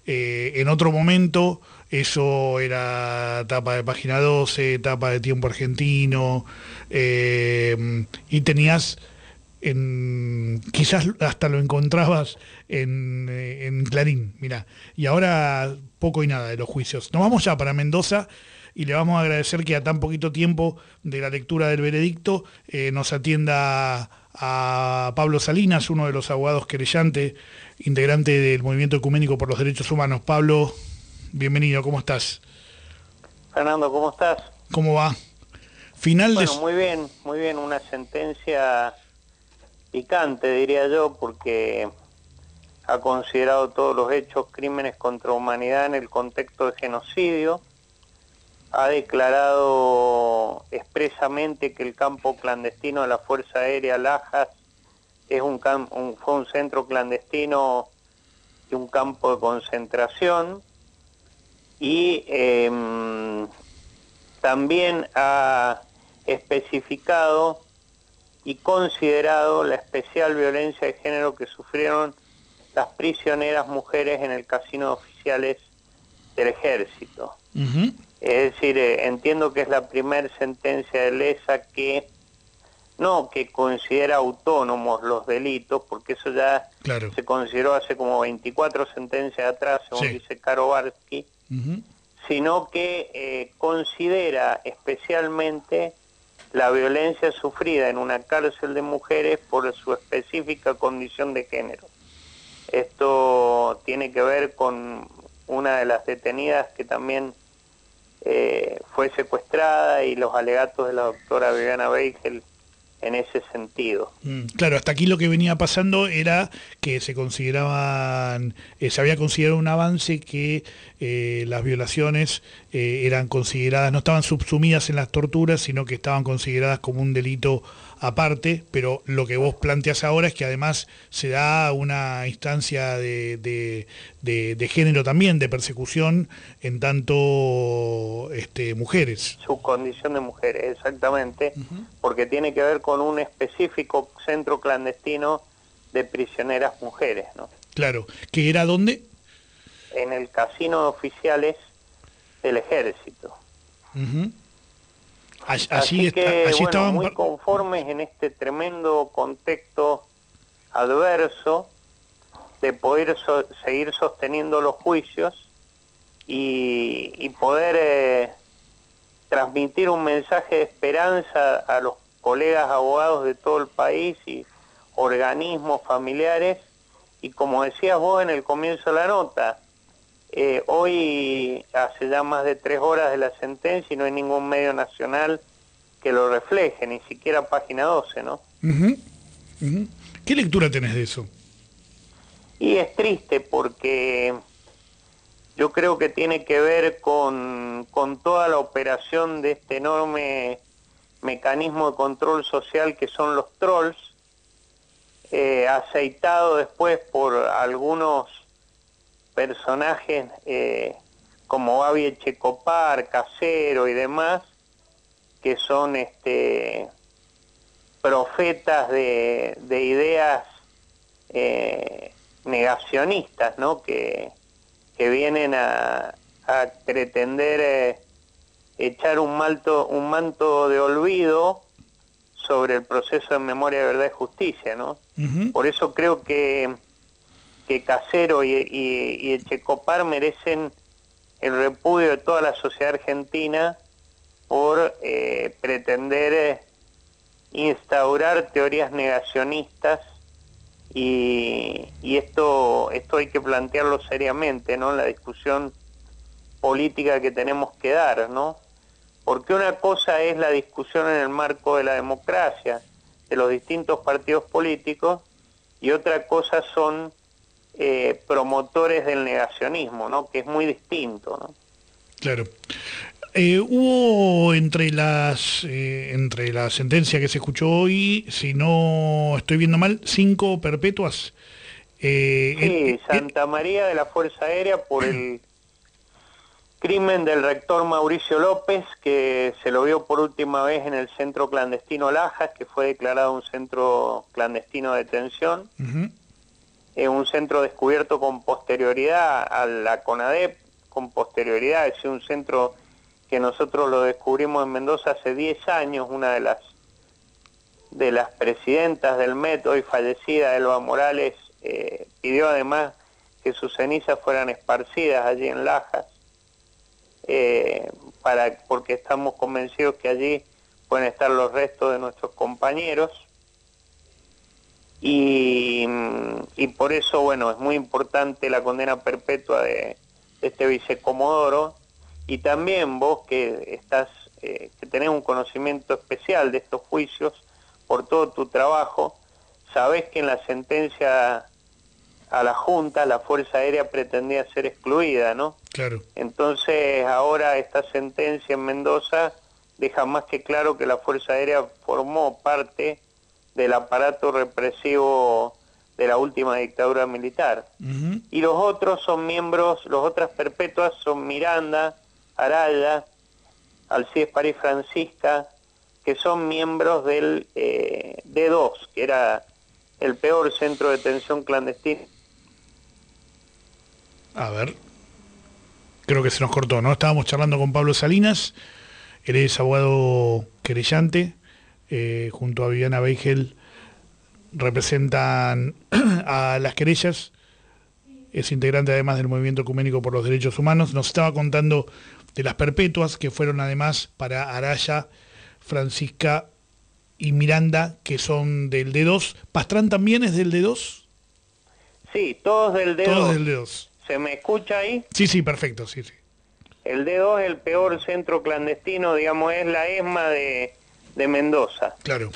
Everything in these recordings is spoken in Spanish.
En otro momento eso era tapa de Página 12, tapa de Tiempo Argentino, y tenías quizás hasta lo encontrabas en Clarín, mirá. Y ahora poco y nada de los juicios. Nos vamos ya para Mendoza y le vamos a agradecer que a tan poquito tiempo de la lectura del veredicto nos atienda a Pablo Salinas, uno de los abogados querellantes, integrante del Movimiento Ecuménico por los Derechos Humanos. Pablo, bienvenido, ¿cómo estás? Fernando, ¿cómo estás? ¿Cómo va? Final Bueno, de... muy bien, una sentencia picante, diría yo, porque ha considerado todos los hechos crímenes contra la humanidad en el contexto de genocidio, ha declarado expresamente que el campo clandestino de la Fuerza Aérea Lajas es fue un centro clandestino y un campo de concentración, y también ha especificado y considerado la especial violencia de género que sufrieron las prisioneras mujeres en el casino de oficiales del ejército. Es decir, entiendo que es la primera sentencia de Lesa que no que considera autónomos los delitos, porque eso ya se consideró hace como 24 sentencias atrás, según dice Caro Barsky, sino que considera especialmente la violencia sufrida en una cárcel de mujeres por su específica condición de género. Esto tiene que ver con una de las detenidas que también fue secuestrada, y los alegatos de la doctora Viviana Beigel en ese sentido. Claro, hasta aquí lo que venía pasando era que se consideraban, se había considerado un avance que las violaciones eran consideradas, no estaban subsumidas en las torturas, sino que estaban consideradas como un delito aparte, pero lo que vos planteás ahora es que además se da una instancia de género también, de persecución en tanto mujeres. Su condición de mujeres, exactamente, porque tiene que ver con un específico centro clandestino de prisioneras mujeres, ¿no? Claro, ¿que era dónde? En el casino de oficiales del ejército. Así que, allí bueno, estaban... muy conformes en este tremendo contexto adverso de poder seguir sosteniendo los juicios y poder transmitir un mensaje de esperanza a los colegas abogados de todo el país y organismos familiares. Y como decías vos en el comienzo de la nota, hoy hace ya más de 3 horas de la sentencia y no hay ningún medio nacional que lo refleje, ni siquiera Página 12, ¿no? ¿Qué lectura tenés de eso? Y es triste porque yo creo que tiene que ver con toda la operación de este enorme mecanismo de control social que son los trolls, aceitado después por algunos personajes como Babi Echecopar, Casero y demás, que son profetas de ideas negacionistas, ¿no? Que vienen a pretender echar un manto de olvido sobre el proceso de memoria, verdad y justicia, ¿no? Por eso creo que Casero y Echecopar merecen el repudio de toda la sociedad argentina por pretender instaurar teorías negacionistas, y esto hay que plantearlo seriamente, ¿no? En la discusión política que tenemos que dar, ¿no? Porque una cosa es la discusión en el marco de la democracia, de los distintos partidos políticos, y otra cosa son promotores del negacionismo, ¿no? Que es muy distinto, ¿no? Claro. Hubo entre la sentencia que se escuchó hoy, si no estoy viendo mal, 5 perpetuas. Sí, Santa María de la Fuerza Aérea por el crimen del rector Mauricio López, que se lo vio por última vez en el centro clandestino Lajas, que fue declarado un centro clandestino de detención. un centro descubierto con posterioridad a la CONADEP, con posterioridad, es un centro que nosotros lo descubrimos en Mendoza hace 10 años, una de las presidentas del MET, hoy fallecida, Elba Morales, pidió además que sus cenizas fueran esparcidas allí en Lajas, porque estamos convencidos que allí pueden estar los restos de nuestros compañeros, y por eso, bueno, es muy importante la condena perpetua de este vicecomodoro, y también vos que tenés un conocimiento especial de estos juicios por todo tu trabajo, sabés que en la sentencia a la Junta la Fuerza Aérea pretendía ser excluida, ¿no? Claro. Entonces ahora esta sentencia en Mendoza deja más que claro que la Fuerza Aérea formó parte del aparato represivo de la última dictadura militar. Uh-huh. Y los otros son miembros, los otras perpetuas son Miranda, Araya, Alcides París Francisca, que son miembros del D2, que era el peor centro de detención clandestina. A ver, creo que se nos cortó, ¿no? Estábamos charlando con Pablo Salinas, él es abogado querellante, junto a Viviana Beigel representan a las querellas, es integrante además del Movimiento Ecuménico por los Derechos Humanos. Nos estaba contando de las perpetuas, que fueron además para Araya, Francisca y Miranda, que son del D2. ¿Pastrán también es del D2? Sí, todos del D2. Todos del D2. ¿Se me escucha ahí? Sí, perfecto, sí. El D2 es el peor centro clandestino, digamos, es la ESMA de Mendoza. Claro.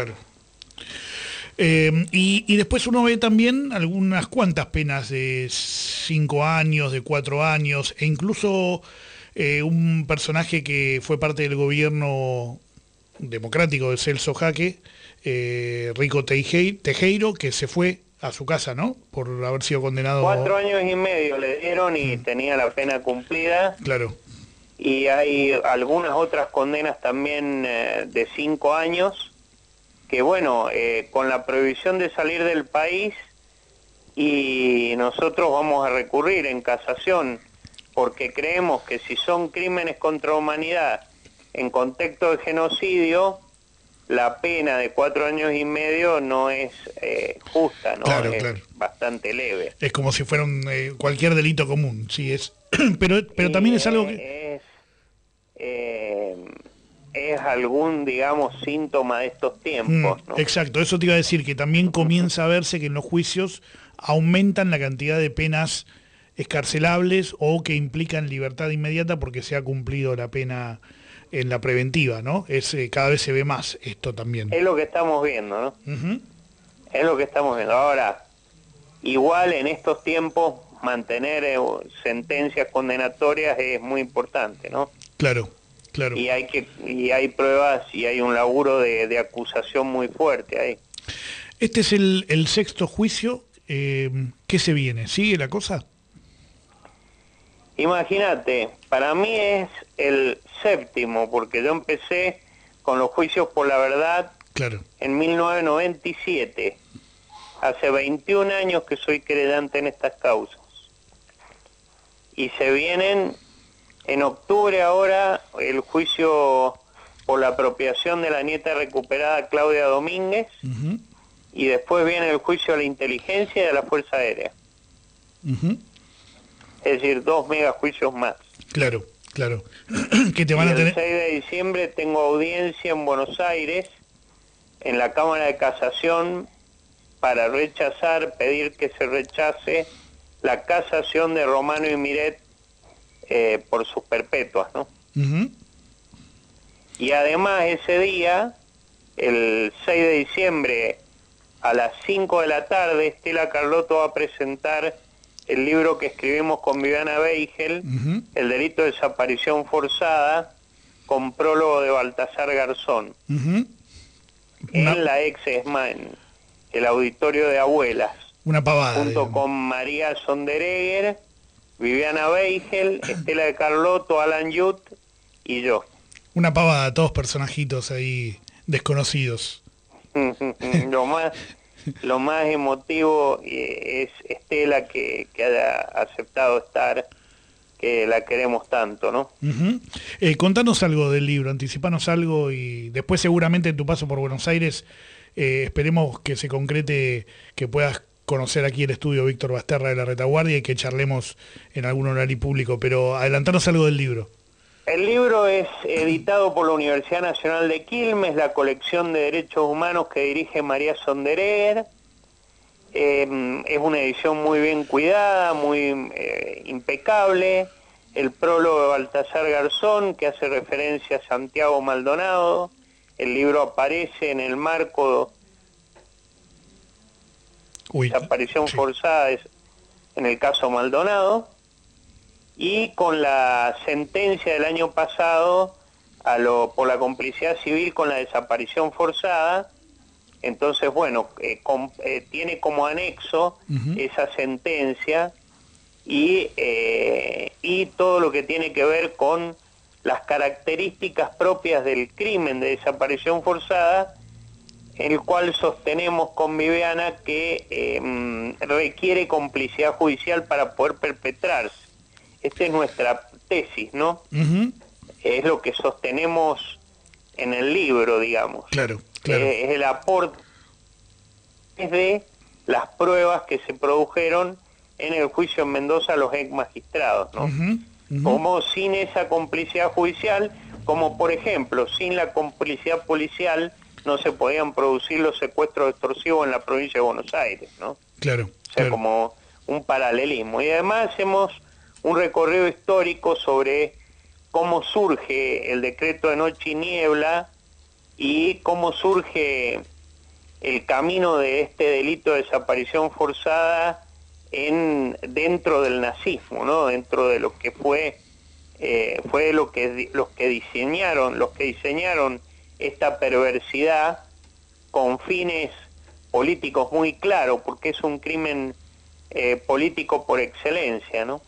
Y después uno ve también algunas cuantas penas de 5 años, de 4 años, e incluso un personaje que fue parte del gobierno democrático de Celso Jaque, Rico Tejero, que se fue a su casa, ¿no? Por haber sido condenado... 4 años y medio le dieron y tenía la pena cumplida. Claro. Y hay algunas otras condenas también de 5 años, que bueno, con la prohibición de salir del país, y nosotros vamos a recurrir en casación, porque creemos que si son crímenes contra la humanidad en contexto de genocidio, la pena de 4 años y medio no es justa, ¿no? Claro. Bastante leve. Es como si fuera cualquier delito común, sí, es. pero también es algo que... Es algún, digamos, síntoma de estos tiempos, ¿no? Exacto, eso te iba a decir, que también comienza a verse que en los juicios aumentan la cantidad de penas excarcelables o que implican libertad inmediata porque se ha cumplido la pena en la preventiva, ¿no? Cada vez se ve más esto también. Es lo que estamos viendo, ¿no? Uh-huh. Es lo que estamos viendo. Ahora, igual en estos tiempos mantener sentencias condenatorias es muy importante, ¿no? Claro. Y hay pruebas y hay un laburo de acusación muy fuerte ahí. Este es el 6º juicio. ¿Qué se viene? ¿Sigue la cosa? Imagínate, para mí es el 7º, porque yo empecé con los juicios por la verdad en 1997. Hace 21 años que soy querellante en estas causas. Y se vienen... En octubre ahora el juicio por la apropiación de la nieta recuperada Claudia Domínguez, uh-huh. Y después viene el juicio a la inteligencia y a la Fuerza Aérea. Uh-huh. Es decir, 2 megajuicios más. Claro. Que te van a tener... El 6 de diciembre tengo audiencia en Buenos Aires, en la Cámara de Casación, para pedir que se rechace la casación de Romano y Miret por sus perpetuas, ¿no? Uh-huh. Y además ese día, el 6 de diciembre, a las 5 de la tarde, Estela Carlotto va a presentar el libro que escribimos con Viviana Beigel, uh-huh. El delito de desaparición forzada, con prólogo de Baltasar Garzón. Uh-huh. En la ex ESMA, en el auditorio de Abuelas. Una pavada. Junto digamos. con María Sonderegger, Viviana Beigel, Estela de Carlotto, Alan Yut y yo. Una pavada, todos personajitos ahí desconocidos. Lo más lo más emotivo es Estela, que haya aceptado estar, que la queremos tanto, ¿no? Uh-huh. Contanos algo del libro, anticipanos algo y después seguramente en tu paso por Buenos Aires esperemos que se concrete, que puedas conocer aquí el estudio Víctor Basterra de la Retaguardia y que charlemos en algún horario público, pero adelantanos algo del libro. El libro es editado por la Universidad Nacional de Quilmes, la colección de derechos humanos que dirige María Sonderegger. Es una edición muy bien cuidada, muy impecable. El prólogo de Baltasar Garzón, que hace referencia a Santiago Maldonado. El libro aparece en el marco de desaparición forzada en el caso Maldonado, y con la sentencia del año pasado por la complicidad civil con la desaparición forzada. Entonces, bueno, tiene como anexo esa sentencia y todo lo que tiene que ver con las características propias del crimen de desaparición forzada, el cual sostenemos con Viviana que requiere complicidad judicial para poder perpetrarse. Esta es nuestra tesis, ¿no? Es lo que sostenemos en el libro, digamos. Claro. Es el aporte de las pruebas que se produjeron en el juicio en Mendoza a los ex magistrados, ¿no? Como sin esa complicidad judicial, como por ejemplo, sin la complicidad policial no se podían producir los secuestros extorsivos en la provincia de Buenos Aires, ¿no? Claro. O sea, como un paralelismo. Y además hacemos un recorrido histórico sobre cómo surge el decreto de noche y niebla y cómo surge el camino de este delito de desaparición forzada dentro del nazismo, ¿no? Dentro de lo que fue los que diseñaron esta perversidad con fines políticos muy claros, porque es un crimen político por excelencia, ¿no?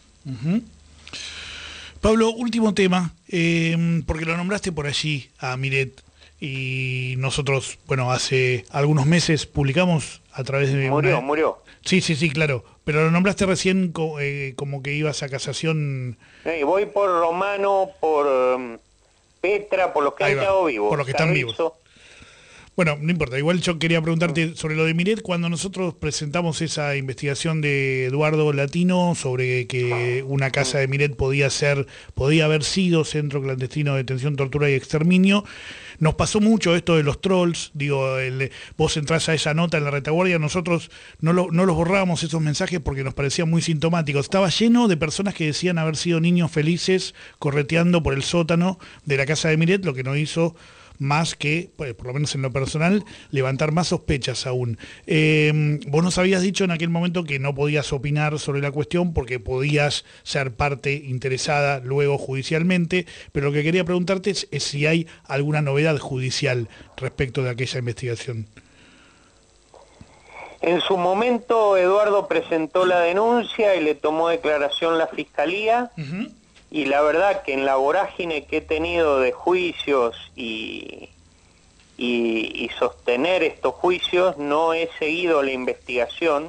Pablo, último tema, porque lo nombraste por allí a Miret, y nosotros, bueno, hace algunos meses publicamos a través de... Murió. Sí, claro, pero lo nombraste recién como que ibas a casación... voy por Romano, por Petra, por los que han quedado vivos. Por los que están vivos. Bueno, no importa, igual yo quería preguntarte sobre lo de Miret. Cuando nosotros presentamos esa investigación de Eduardo Latino sobre que una casa de Miret podía haber sido centro clandestino de detención, tortura y exterminio, nos pasó mucho esto de los trolls. Digo, vos entrás a esa nota en la Retaguardia, nosotros no los borrábamos esos mensajes porque nos parecían muy sintomáticos. Estaba lleno de personas que decían haber sido niños felices correteando por el sótano de la casa de Miret, lo que nos hizo más que, por lo menos en lo personal, levantar más sospechas aún. Vos nos habías dicho en aquel momento que no podías opinar sobre la cuestión porque podías ser parte interesada luego judicialmente, pero lo que quería preguntarte es si hay alguna novedad judicial respecto de aquella investigación. En su momento Eduardo presentó la denuncia y le tomó declaración la Fiscalía. Y la verdad que en la vorágine que he tenido de juicios y sostener estos juicios, no he seguido la investigación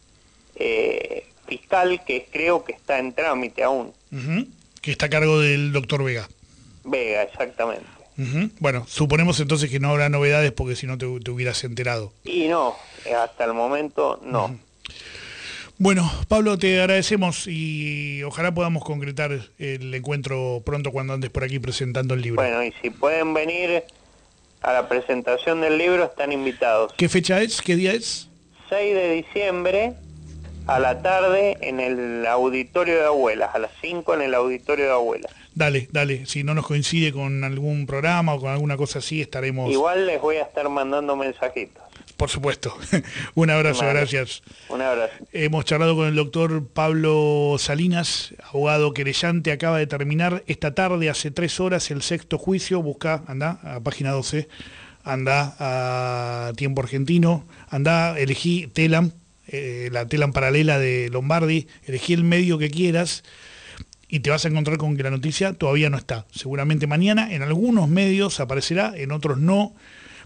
fiscal, que creo que está en trámite aún. Que está a cargo del doctor Vega. Vega, exactamente. Bueno, suponemos entonces que no habrá novedades porque si no te hubieras enterado. Y no, hasta el momento no. Bueno, Pablo, te agradecemos y ojalá podamos concretar el encuentro pronto cuando andes por aquí presentando el libro. Bueno, y si pueden venir a la presentación del libro, están invitados. ¿Qué fecha es? ¿Qué día es? 6 de diciembre a la tarde en el auditorio de Abuelas, a las 5 en el auditorio de Abuelas. Dale, si no nos coincide con algún programa o con alguna cosa así, estaremos... Igual les voy a estar mandando mensajitos. Por supuesto. Un abrazo, gracias. Un abrazo. Hemos charlado con el doctor Pablo Salinas, abogado querellante. Acaba de terminar esta tarde, hace 3 horas, el 6º juicio. Busca, anda a página 12, anda a Tiempo Argentino, anda, elegí Telam, la Telam paralela de Lombardi, elegí el medio que quieras y te vas a encontrar con que la noticia todavía no está. Seguramente mañana en algunos medios aparecerá, en otros no.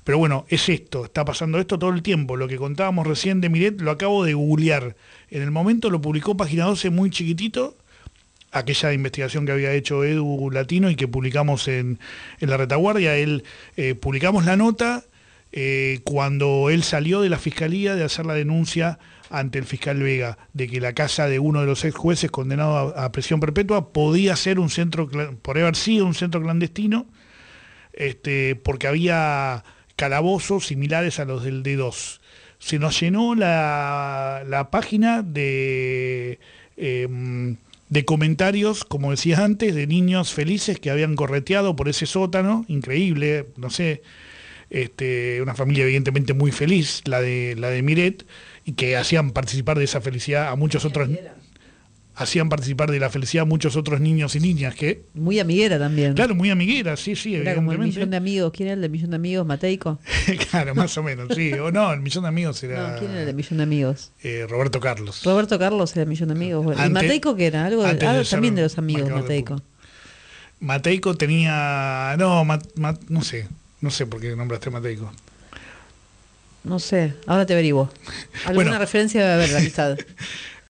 Pero bueno, es esto, está pasando esto todo el tiempo. Lo que contábamos recién de Miret lo acabo de googlear. En el momento lo publicó Página 12 muy chiquitito, aquella investigación que había hecho Edu Latino y que publicamos en La Retaguardia. Publicamos la nota cuando él salió de la fiscalía de hacer la denuncia ante el fiscal Vega, de que la casa de uno de los ex jueces condenado a prisión perpetua podía ser un centro, podría haber sido un centro clandestino, porque había calabozos similares a los del D2. Se nos llenó la página de comentarios, como decías antes, de niños felices que habían correteado por ese sótano, increíble, no sé, una familia evidentemente muy feliz, la de Miret, y que hacían participar de esa felicidad a muchos otros, hacían participar de la felicidad a muchos otros niños y niñas que... Muy amiguera también. Claro, muy amiguera, sí, era como el millón de amigos. ¿Quién era el de millón de amigos? ¿Mateico? Claro, más o menos, sí. O no, el millón de amigos era... No, ¿quién era el de millón de amigos? Roberto Carlos. Roberto Carlos era el millón de amigos. Bueno. ¿Y Mateico qué era? Algo también de los amigos, Mateico. Mateico tenía... No, no sé por qué nombraste a Mateico. No sé, ahora te averiguo. Alguna referencia debe haber, la amistad.